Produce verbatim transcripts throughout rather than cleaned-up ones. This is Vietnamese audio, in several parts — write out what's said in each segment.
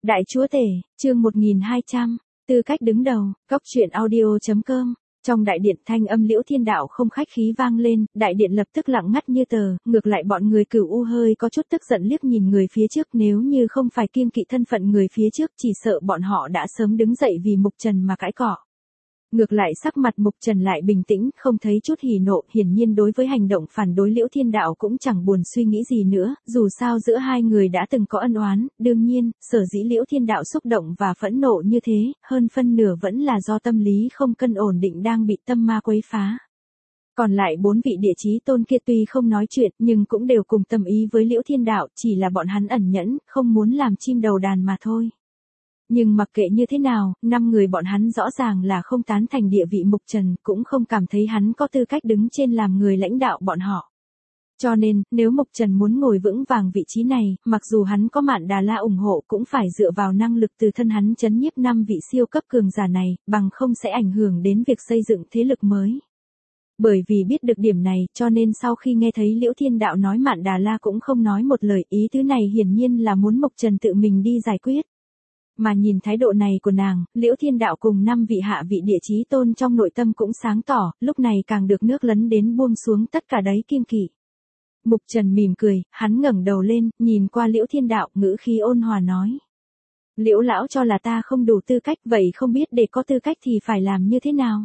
Đại chúa tể, chương một nghìn hai trăm, tư cách đứng đầu, góc truyện audio.com. Trong đại điện thanh âm Liễu Thiên Đạo không khách khí vang lên, đại điện lập tức lặng ngắt như tờ, ngược lại bọn người Cửu U hơi có chút tức giận liếc nhìn người phía trước, nếu như không phải kiêng kỵ thân phận người phía trước chỉ sợ bọn họ đã sớm đứng dậy vì Mục Trần mà cãi cọ. Ngược lại sắc mặt Mục Trần lại bình tĩnh, không thấy chút hỉ nộ, hiển nhiên đối với hành động phản đối Liễu Thiên Đạo cũng chẳng buồn suy nghĩ gì nữa, dù sao giữa hai người đã từng có ân oán, đương nhiên, sở dĩ Liễu Thiên Đạo xúc động và phẫn nộ như thế, hơn phân nửa vẫn là do tâm lý không cân ổn định đang bị tâm ma quấy phá. Còn lại bốn vị địa chí tôn kia tuy không nói chuyện nhưng cũng đều cùng tâm ý với Liễu Thiên Đạo, chỉ là bọn hắn ẩn nhẫn, không muốn làm chim đầu đàn mà thôi. Nhưng mặc kệ như thế nào, năm người bọn hắn rõ ràng là không tán thành địa vị Mục Trần, cũng không cảm thấy hắn có tư cách đứng trên làm người lãnh đạo bọn họ. Cho nên, nếu Mục Trần muốn ngồi vững vàng vị trí này, mặc dù hắn có Mạn Đà La ủng hộ cũng phải dựa vào năng lực từ thân hắn trấn nhiếp năm vị siêu cấp cường giả này, bằng không sẽ ảnh hưởng đến việc xây dựng thế lực mới. Bởi vì biết được điểm này, cho nên sau khi nghe thấy Liễu Thiên Đạo nói Mạn Đà La cũng không nói một lời, ý tứ này hiển nhiên là muốn Mục Trần tự mình đi giải quyết. Mà nhìn thái độ này của nàng, Liễu Thiên Đạo cùng năm vị hạ vị địa chí tôn trong nội tâm cũng sáng tỏ, lúc này càng được nước lấn đến buông xuống tất cả đấy kiêng kỵ. Mục Trần mỉm cười, hắn ngẩng đầu lên, nhìn qua Liễu Thiên Đạo, ngữ khí ôn hòa nói. Liễu lão cho là ta không đủ tư cách, vậy không biết để có tư cách thì phải làm như thế nào?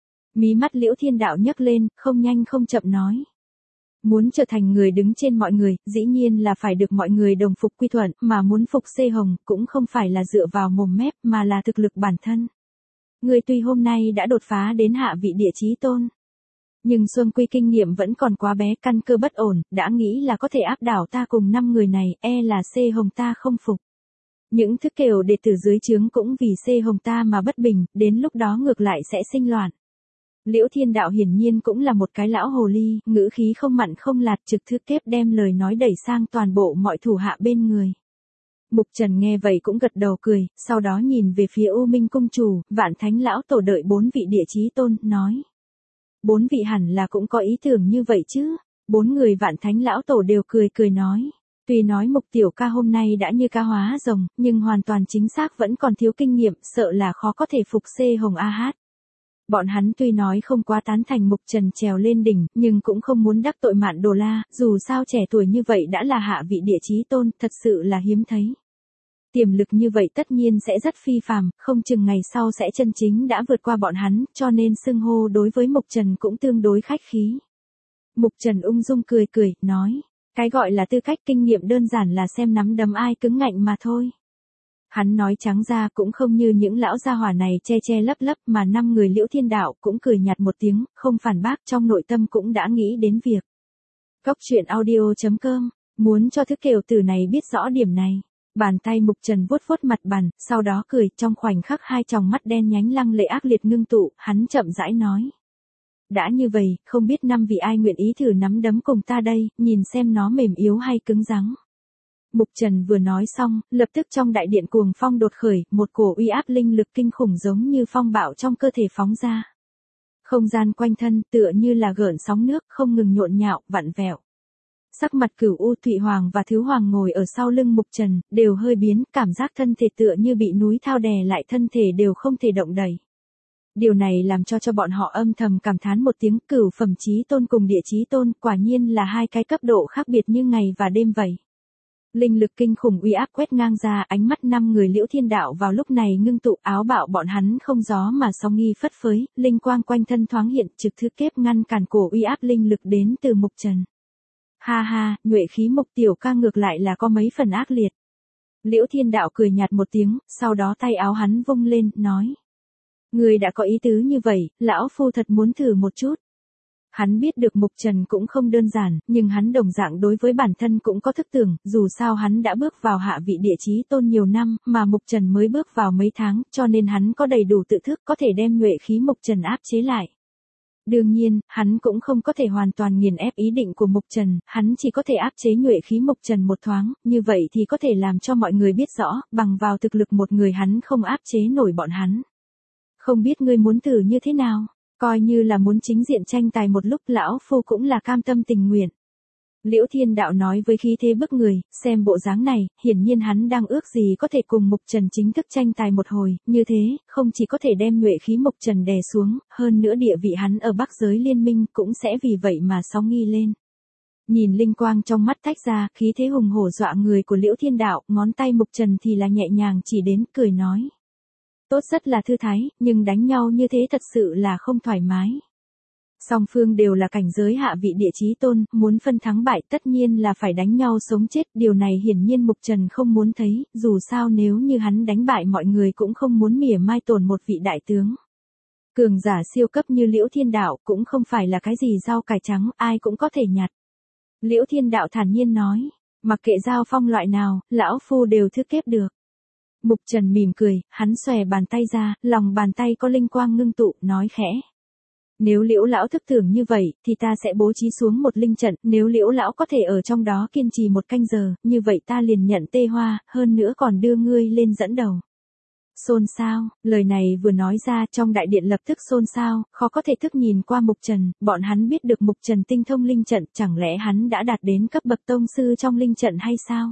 Mí mắt Liễu Thiên Đạo nhấc lên, không nhanh không chậm nói. Muốn trở thành người đứng trên mọi người, dĩ nhiên là phải được mọi người đồng phục quy thuận, mà muốn phục xê hồng, cũng không phải là dựa vào mồm mép, mà là thực lực bản thân. Người tuy hôm nay đã đột phá đến hạ vị địa chí tôn, nhưng Xuân Quy kinh nghiệm vẫn còn quá bé, căn cơ bất ổn, đã nghĩ là có thể áp đảo ta cùng năm người này, e là xê hồng ta không phục. Những thứ kêu đệ tử dưới trướng cũng vì xê hồng ta mà bất bình, đến lúc đó ngược lại sẽ sinh loạn. Liễu Thiên Đạo hiển nhiên cũng là một cái lão hồ ly, ngữ khí không mặn không lạt, trực tiếp kép đem lời nói đẩy sang toàn bộ mọi thủ hạ bên người. Mục Trần nghe vậy cũng gật đầu cười, sau đó nhìn về phía U Minh Cung Chủ, Vạn Thánh Lão Tổ đợi bốn vị địa chí tôn, nói. Bốn vị hẳn là cũng có ý tưởng như vậy chứ, bốn người Vạn Thánh Lão Tổ đều cười cười nói. Tuy nói Mục Tiểu Ca hôm nay đã như ca hóa rồng, nhưng hoàn toàn chính xác vẫn còn thiếu kinh nghiệm, sợ là khó có thể phục xê hồng a hát. Bọn hắn tuy nói không quá tán thành Mục Trần trèo lên đỉnh, nhưng cũng không muốn đắc tội Mạn Đồ La, dù sao trẻ tuổi như vậy đã là hạ vị địa chí tôn, thật sự là hiếm thấy. Tiềm lực như vậy tất nhiên sẽ rất phi phàm, không chừng ngày sau sẽ chân chính đã vượt qua bọn hắn, cho nên xưng hô đối với Mục Trần cũng tương đối khách khí. Mục Trần ung dung cười cười, nói, cái gọi là tư cách kinh nghiệm đơn giản là xem nắm đấm ai cứng ngạnh mà thôi. Hắn nói trắng ra cũng không như những lão gia hỏa này che che lấp lấp, mà năm người Liễu Thiên Đạo cũng cười nhạt một tiếng, không phản bác, trong nội tâm cũng đã nghĩ đến việc. Góc truyện audio.com, muốn cho thứ kiều tử này biết rõ điểm này. Bàn tay Mục Trần vuốt vuốt mặt bàn, sau đó cười, trong khoảnh khắc hai tròng mắt đen nhánh lăng lệ ác liệt ngưng tụ, hắn chậm rãi nói. Đã như vậy, không biết năm vị ai nguyện ý thử nắm đấm cùng ta đây, nhìn xem nó mềm yếu hay cứng rắn. Mục Trần vừa nói xong, lập tức trong đại điện cuồng phong đột khởi, một cổ uy áp linh lực kinh khủng giống như phong bạo trong cơ thể phóng ra. Không gian quanh thân tựa như là gợn sóng nước, không ngừng nhộn nhạo, vặn vẹo. Sắc mặt Cửu U Thụy Hoàng và Thứ Hoàng ngồi ở sau lưng Mục Trần, đều hơi biến, cảm giác thân thể tựa như bị núi thao đè lại, thân thể đều không thể động đậy. Điều này làm cho cho bọn họ âm thầm cảm thán một tiếng, cửu phẩm chí tôn cùng địa chí tôn, quả nhiên là hai cái cấp độ khác biệt như ngày và đêm vậy. Linh lực kinh khủng uy áp quét ngang ra, ánh mắt năm người Liễu Thiên Đạo vào lúc này ngưng tụ, áo bạo bọn hắn không gió mà song nghi phất phới, linh quang quanh thân thoáng hiện, trực thứ kép ngăn cản cổ uy áp linh lực đến từ Mục Trần. Ha ha, nhuệ khí Mục Tiểu Ca ngược lại là có mấy phần ác liệt. Liễu Thiên Đạo cười nhạt một tiếng, sau đó tay áo hắn vung lên, nói. Người đã có ý tứ như vậy, lão phu thật muốn thử một chút. Hắn biết được Mục Trần cũng không đơn giản, nhưng hắn đồng dạng đối với bản thân cũng có thức tưởng, dù sao hắn đã bước vào hạ vị địa chí tôn nhiều năm, mà Mục Trần mới bước vào mấy tháng, cho nên hắn có đầy đủ tự thức có thể đem nhuệ khí Mục Trần áp chế lại. Đương nhiên, hắn cũng không có thể hoàn toàn nghiền ép ý định của Mục Trần, hắn chỉ có thể áp chế nhuệ khí Mục Trần một thoáng, như vậy thì có thể làm cho mọi người biết rõ, bằng vào thực lực một người hắn không áp chế nổi bọn hắn. Không biết ngươi muốn thử như thế nào? Coi như là muốn chính diện tranh tài một lúc, lão phu cũng là cam tâm tình nguyện. Liễu Thiên Đạo nói với khí thế bức người, xem bộ dáng này, hiển nhiên hắn đang ước gì có thể cùng Mục Trần chính thức tranh tài một hồi, như thế, không chỉ có thể đem nhuệ khí Mục Trần đè xuống, hơn nữa địa vị hắn ở Bắc giới liên minh cũng sẽ vì vậy mà sóng nghi lên. Nhìn linh quang trong mắt tách ra, khí thế hùng hổ dọa người của Liễu Thiên Đạo, ngón tay Mục Trần thì là nhẹ nhàng chỉ đến, cười nói. Tốt rất là thư thái, nhưng đánh nhau như thế thật sự là không thoải mái. Song phương đều là cảnh giới hạ vị địa chí tôn, muốn phân thắng bại tất nhiên là phải đánh nhau sống chết, điều này hiển nhiên Mục Trần không muốn thấy, dù sao nếu như hắn đánh bại mọi người cũng không muốn mỉa mai tổn một vị đại tướng. Cường giả siêu cấp như Liễu Thiên Đạo cũng không phải là cái gì rau cải trắng, ai cũng có thể nhặt. Liễu Thiên Đạo thản nhiên nói, mặc kệ giao phong loại nào, lão phu đều thức kép được. Mục Trần mỉm cười, hắn xòe bàn tay ra, lòng bàn tay có linh quang ngưng tụ, nói khẽ. Nếu Liễu lão thức tưởng như vậy, thì ta sẽ bố trí xuống một linh trận, nếu Liễu lão có thể ở trong đó kiên trì một canh giờ, như vậy ta liền nhận tê hoa, hơn nữa còn đưa ngươi lên dẫn đầu. Xôn xao, lời này vừa nói ra trong đại điện lập tức xôn xao, khó có thể thức nhìn qua Mục Trần, bọn hắn biết được Mục Trần tinh thông linh trận, chẳng lẽ hắn đã đạt đến cấp bậc tông sư trong linh trận hay sao?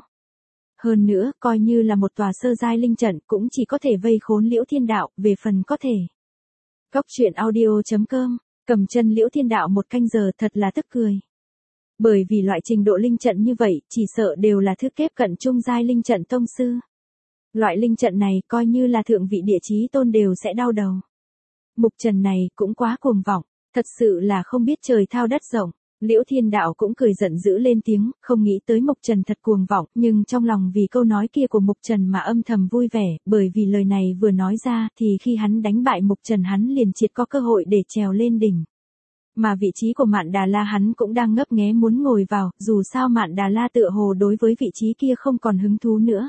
Hơn nữa, coi như là một tòa sơ giai linh trận cũng chỉ có thể vây khốn Liễu Thiên Đạo, về phần có thể. Cóc truyện audio chấm com, cầm chân Liễu Thiên Đạo một canh giờ thật là tức cười. Bởi vì loại trình độ linh trận như vậy, chỉ sợ đều là thứ kép cận trung giai linh trận tông sư. Loại linh trận này coi như là thượng vị địa chí tôn đều sẽ đau đầu. Mục Trần này cũng quá cuồng vọng, thật sự là không biết trời thao đất rộng. Liễu Thiên Đạo cũng cười giận dữ lên tiếng, không nghĩ tới Mục Trần thật cuồng vọng, nhưng trong lòng vì câu nói kia của Mục Trần mà âm thầm vui vẻ, bởi vì lời này vừa nói ra thì khi hắn đánh bại Mục Trần hắn liền triệt có cơ hội để trèo lên đỉnh. Mà vị trí của Mạn Đà La hắn cũng đang ngấp nghé muốn ngồi vào, dù sao Mạn Đà La tựa hồ đối với vị trí kia không còn hứng thú nữa.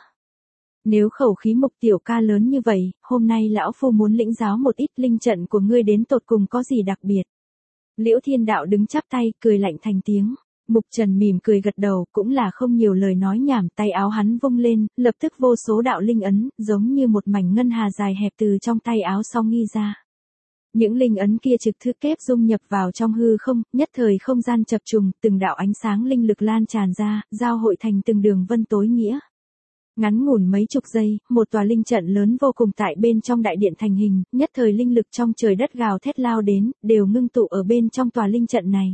Nếu khẩu khí Mục tiểu ca lớn như vậy, hôm nay lão phu muốn lĩnh giáo một ít linh trận của ngươi đến tột cùng có gì đặc biệt. Liễu Thiên Đạo đứng chắp tay, cười lạnh thành tiếng. Mục Trần mỉm cười gật đầu, cũng là không nhiều lời nói nhảm, tay áo hắn vung lên, lập tức vô số đạo linh ấn, giống như một mảnh ngân hà dài hẹp từ trong tay áo song nghi ra. Những linh ấn kia trực thức kép dung nhập vào trong hư không, nhất thời không gian chập trùng, từng đạo ánh sáng linh lực lan tràn ra, giao hội thành từng đường vân tối nghĩa. Ngắn ngủn mấy chục giây, một tòa linh trận lớn vô cùng tại bên trong đại điện thành hình, nhất thời linh lực trong trời đất gào thét lao đến, đều ngưng tụ ở bên trong tòa linh trận này.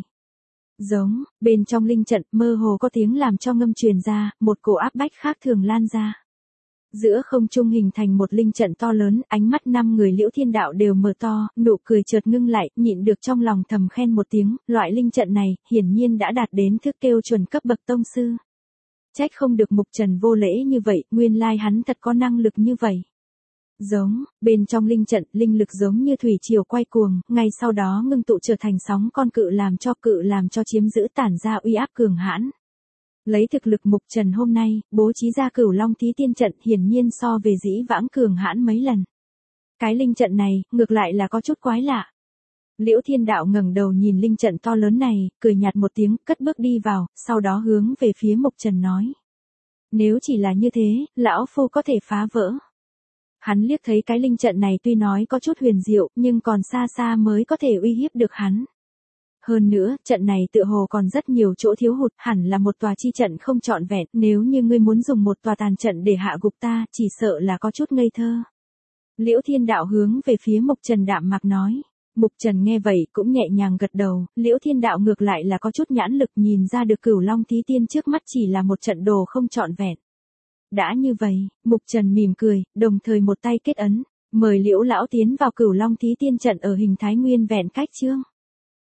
Giống, bên trong linh trận, mơ hồ có tiếng làm cho ngâm truyền ra, một cổ áp bách khác thường lan ra. Giữa không trung hình thành một linh trận to lớn, ánh mắt năm người Liễu Thiên Đạo đều mở to, nụ cười chợt ngưng lại, nhịn được trong lòng thầm khen một tiếng, loại linh trận này, hiển nhiên đã đạt đến thức kêu chuẩn cấp bậc tông sư. Trách không được Mục Trần vô lễ như vậy, nguyên lai hắn thật có năng lực như vậy. Giống, bên trong linh trận, linh lực giống như thủy triều quay cuồng, ngay sau đó ngưng tụ trở thành sóng con cự làm cho cự làm cho chiếm giữ tản ra uy áp cường hãn. Lấy thực lực Mục Trần hôm nay, bố trí ra Cửu Long Thí Tiên trận hiển nhiên so về dĩ vãng cường hãn mấy lần. Cái linh trận này, ngược lại là có chút quái lạ. Liễu Thiên Đạo ngẩng đầu nhìn linh trận to lớn này, cười nhạt một tiếng, cất bước đi vào, sau đó hướng về phía Mục Trần nói. Nếu chỉ là như thế, lão phu có thể phá vỡ. Hắn liếc thấy cái linh trận này tuy nói có chút huyền diệu, nhưng còn xa xa mới có thể uy hiếp được hắn. Hơn nữa, trận này tựa hồ còn rất nhiều chỗ thiếu hụt, hẳn là một tòa chi trận không trọn vẹn, nếu như ngươi muốn dùng một tòa tàn trận để hạ gục ta, chỉ sợ là có chút ngây thơ. Liễu Thiên Đạo hướng về phía Mục Trần đạm mạc nói. Mục Trần nghe vậy cũng nhẹ nhàng gật đầu, Liễu Thiên Đạo ngược lại là có chút nhãn lực nhìn ra được Cửu Long Thí Tiên trước mắt chỉ là một trận đồ không trọn vẹn. Đã như vậy, Mục Trần mỉm cười, đồng thời một tay kết ấn, mời Liễu lão tiến vào Cửu Long Thí Tiên trận ở hình thái nguyên vẹn cách chương.